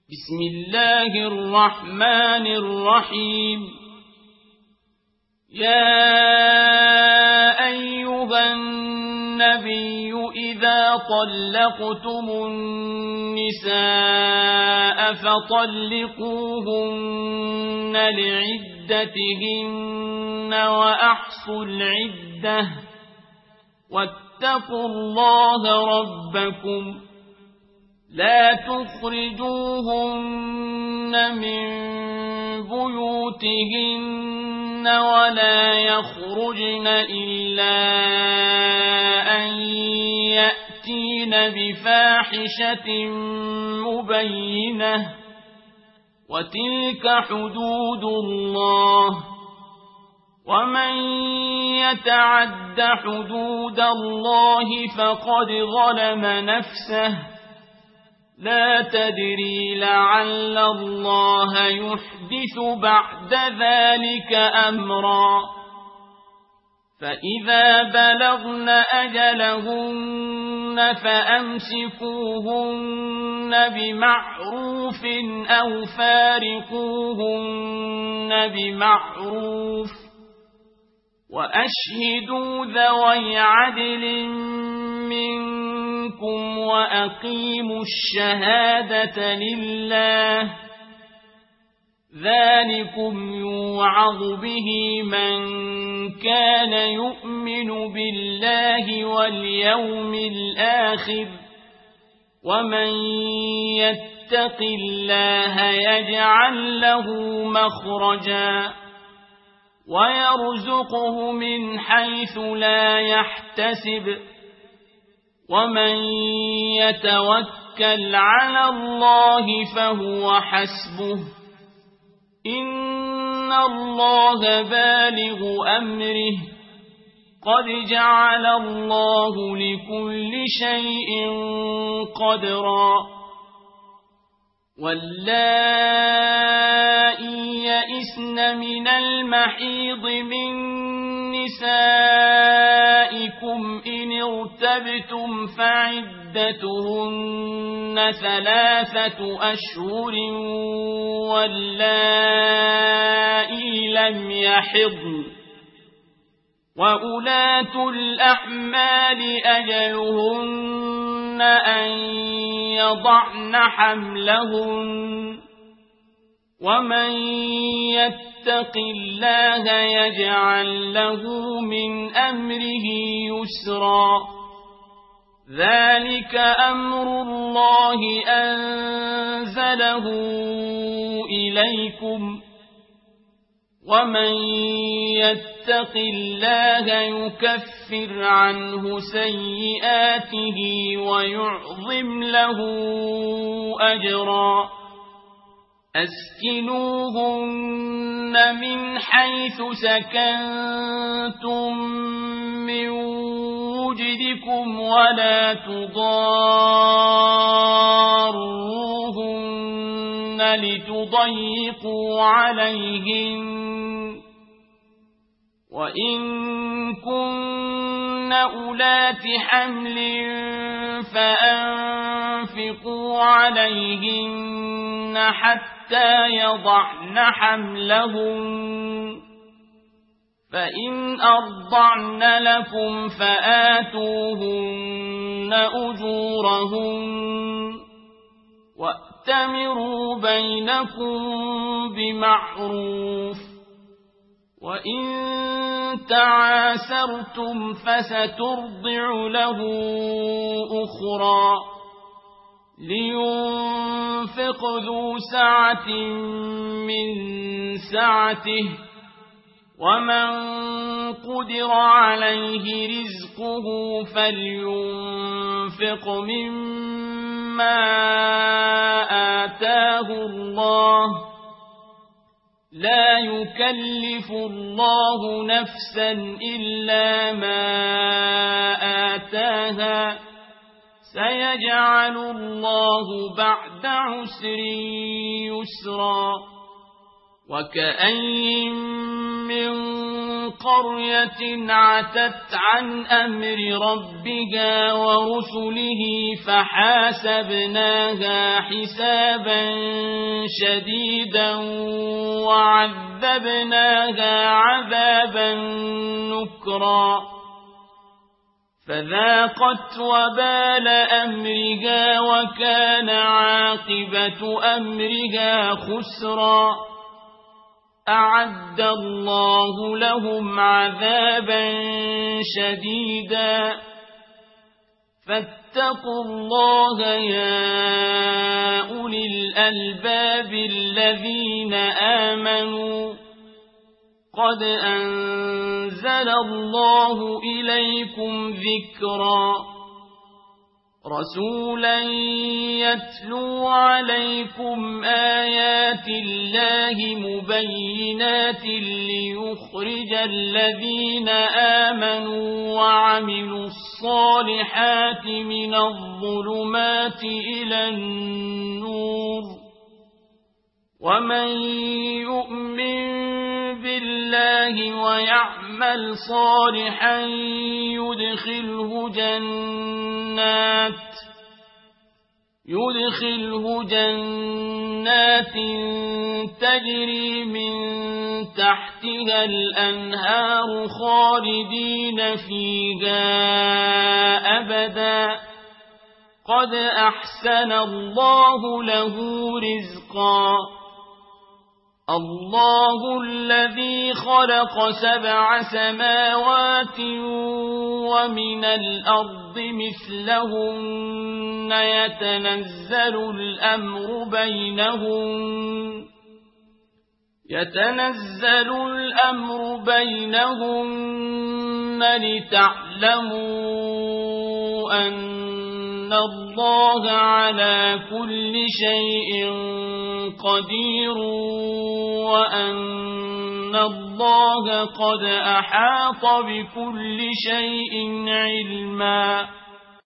بسم الله الرحمن الرحيم يا أيها النبي إذا طلقتم النساء فطلقوهن لعدتهن وأحصوا العدة واتقوا الله ربكم لا تخرجوهن من بيوتهن ولا يخرجن إلا أن يأتين بفاحشة مبينة وتلك حدود الله ومن يتعد حدود الله فقد ظلم نفسه لا تدري لعل الله يحدث بعد ذلك أمرا فإذا بلغن أجلهن فأمسكوهن بمعروف أو فارقوهن بمعروف وأشهدوا ذوي عدل منكم وأقيموا الشهادة لله ذلكم يوعظ به من كان يؤمن بالله واليوم الآخر ومن يتق الله يجعل له مخرجا ويرزقه من حيث لا يحتسب ومن يتوكل على الله فهو حسبه إن الله بالغ أمره قد جعل الله لكل شيء قدرا واللائي يئسن من المحيض من نسائكم إن ارتبتم فعدتهن 3 أشهر واللائي لم يحضن وأولاة الأحمال أجلهن أن يضعن حملهن ومن يتق الله يجعل له من أمره يسرا ذلك أمر الله أنزله إليكم ومن يتق الله يكفر عنه سيئاته ويعظم له أجرا أسكنوهن من حيث سكنتم من وجدكم ولا تضاروهن لتضيقوا عليهن وإن كن أولات حمل فأنفقوا عليهن حتى يضعن حملهن فإن أرضعن لكم فآتوهن أجورهن وأتمروا بينكم بمعروف وإن تعاسرتم فسترضع له أخرى لينفق ذو سعة من سعته ومن قدر عليه رزقه فلينفق مما آتاه الله لا يكلف الله نفسا إلا ما آتاها سيجعل الله بعد عسر يسرا وكأين من قرية عتت عن أمر ربها ورسله فحاسبناها حسابا شديدا وعذبناها عذابا نكرا فذاقت وبال أمرها وكان عاقبة أمرها خسرا أعد الله لهم عذابا شديدا فاتقوا الله يا أولي الألباب الذين آمنوا قد أنزل الله إليكم ذكرا رسولا يتلو عليكم آيات الله مبينات ليخرج الذين آمنوا وعملوا الصالحات من الظلمات إلى النور ومن يؤمن بالله ويعمل صالحا يدخله جنات تجري من تحتها الأنهار خالدين فيها أبدا قد أحسن الله له رزقا الله الذي خلق 7 سماوات ومن الأرض مثلهن يتنزل الأمر بينهن لتعلموا أن الله على كل شيء قدير وأن الله قد أحاط بكل شيء علما